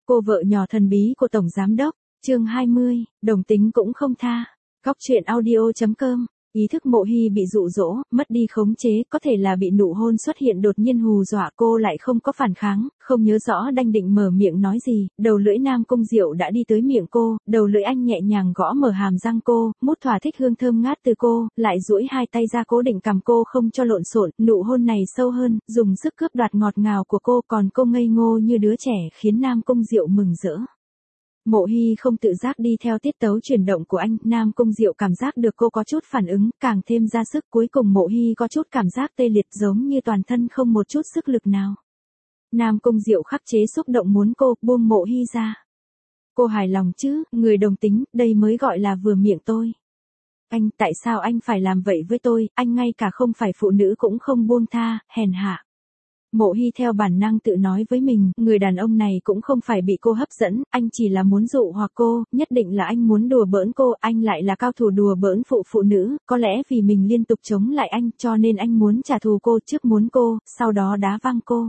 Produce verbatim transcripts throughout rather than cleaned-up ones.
Cô vợ nhỏ thần bí của Tổng Giám Đốc, chương hai mươi, đồng tính cũng không tha. Góc truyện audio chấm com. Ý thức Mộ Hy bị dụ dỗ, mất đi khống chế, có thể là bị nụ hôn xuất hiện đột nhiên hù dọa cô lại không có phản kháng, không nhớ rõ đang định mở miệng nói gì, đầu lưỡi Nam Cung Diệu đã đi tới miệng cô, đầu lưỡi anh nhẹ nhàng gõ mở hàm răng cô, mút thỏa thích hương thơm ngát từ cô, lại duỗi hai tay ra cố định cằm cô không cho lộn xộn, nụ hôn này sâu hơn, dùng sức cướp đoạt ngọt ngào của cô, còn cô ngây ngô như đứa trẻ khiến Nam Cung Diệu mừng rỡ. Mộ Hy không tự giác đi theo tiết tấu chuyển động của anh, Nam Cung Diệu cảm giác được cô có chút phản ứng, càng thêm ra sức, cuối cùng Mộ Hy có chút cảm giác tê liệt giống như toàn thân không một chút sức lực nào. Nam Cung Diệu khắc chế xúc động muốn cô buông Mộ Hy ra. Cô hài lòng chứ, người đồng tính, đây mới gọi là vừa miệng tôi. Anh, tại sao anh phải làm vậy với tôi, anh ngay cả không phải phụ nữ cũng không buông tha, hèn hạ. Mộ Hy theo bản năng tự nói với mình, người đàn ông này cũng không phải bị cô hấp dẫn, anh chỉ là muốn dụ hoặc cô, nhất định là anh muốn đùa bỡn cô, anh lại là cao thủ đùa bỡn phụ phụ nữ, có lẽ vì mình liên tục chống lại anh, cho nên anh muốn trả thù cô, trước muốn cô, sau đó đá văng cô.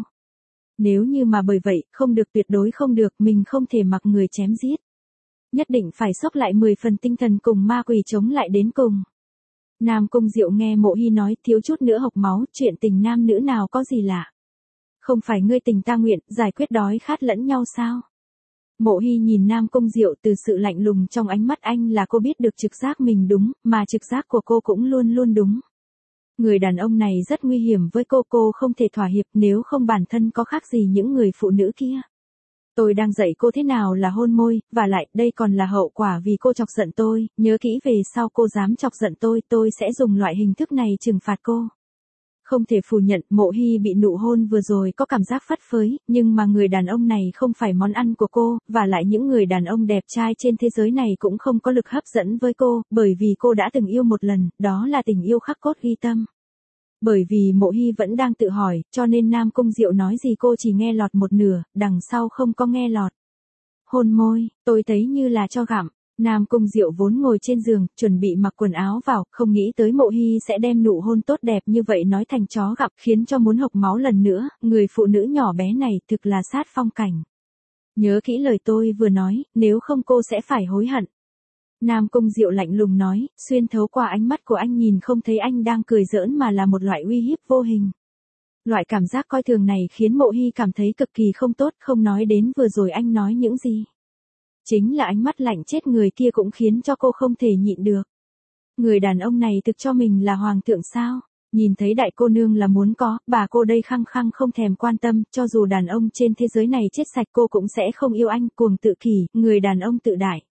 Nếu như mà bởi vậy, không được, tuyệt đối không được, mình không thể mặc người chém giết. Nhất định phải xốc lại mười phần tinh thần cùng ma quỷ chống lại đến cùng. Nam Cung Diệu nghe Mộ Hy nói, thiếu chút nữa hộc máu, chuyện tình nam nữ nào có gì lạ. Không phải ngươi tình ta nguyện, giải quyết đói khát lẫn nhau sao? Mộ Hy nhìn Nam Cung Diệu, từ sự lạnh lùng trong ánh mắt anh là cô biết được trực giác mình đúng, mà trực giác của cô cũng luôn luôn đúng. Người đàn ông này rất nguy hiểm với cô, cô không thể thỏa hiệp, nếu không bản thân có khác gì những người phụ nữ kia. Tôi đang dạy cô thế nào là hôn môi, và lại, đây còn là hậu quả vì cô chọc giận tôi, nhớ kỹ về sau cô dám chọc giận tôi, tôi sẽ dùng loại hình thức này trừng phạt cô. Không thể phủ nhận, Mộ Hy bị nụ hôn vừa rồi có cảm giác phất phới, nhưng mà người đàn ông này không phải món ăn của cô, và lại những người đàn ông đẹp trai trên thế giới này cũng không có lực hấp dẫn với cô, bởi vì cô đã từng yêu một lần, đó là tình yêu khắc cốt ghi tâm. Bởi vì Mộ Hy vẫn đang tự hỏi, cho nên Nam Cung Diệu nói gì cô chỉ nghe lọt một nửa, đằng sau không có nghe lọt. Hôn môi, tôi thấy như là cho gặm. Nam Cung Diệu vốn ngồi trên giường, chuẩn bị mặc quần áo vào, không nghĩ tới Mộ Hy sẽ đem nụ hôn tốt đẹp như vậy nói thành chó gặm, khiến cho muốn hộc máu lần nữa, người phụ nữ nhỏ bé này thực là sát phong cảnh. Nhớ kỹ lời tôi vừa nói, nếu không cô sẽ phải hối hận. Nam Cung Diệu lạnh lùng nói, xuyên thấu qua ánh mắt của anh nhìn không thấy anh đang cười giỡn mà là một loại uy hiếp vô hình. Loại cảm giác coi thường này khiến Mộ Hy cảm thấy cực kỳ không tốt, không nói đến vừa rồi anh nói những gì. Chính là ánh mắt lạnh chết người kia cũng khiến cho cô không thể nhịn được. Người đàn ông này thực cho mình là hoàng thượng sao? Nhìn thấy đại cô nương là muốn có, bà cô đây khăng khăng không thèm quan tâm, cho dù đàn ông trên thế giới này chết sạch cô cũng sẽ không yêu anh, cuồng tự kỷ, người đàn ông tự đại.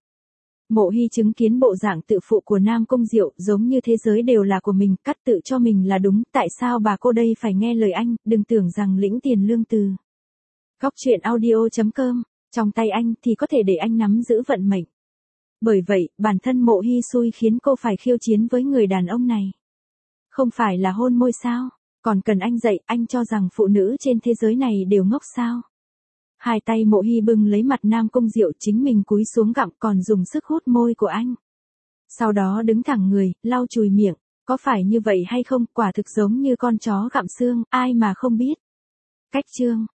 Mộ Hy chứng kiến bộ dạng tự phụ của Nam Cung Diệu, giống như thế giới đều là của mình, cắt tự cho mình là đúng, tại sao bà cô đây phải nghe lời anh, đừng tưởng rằng lĩnh tiền lương từ. Góc truyện audio chấm com. Trong tay anh thì có thể để anh nắm giữ vận mệnh. Bởi vậy, bản thân Mộ Hy xui khiến cô phải khiêu chiến với người đàn ông này. Không phải là hôn môi sao? Còn cần anh dạy, anh cho rằng phụ nữ trên thế giới này đều ngốc sao? Hai tay Mộ Hy bưng lấy mặt Nam Cung Diệu, chính mình cúi xuống gặm còn dùng sức hút môi của anh. Sau đó đứng thẳng người, lau chùi miệng. Có phải như vậy hay không? Quả thực giống như con chó gặm xương, ai mà không biết. Cách chương.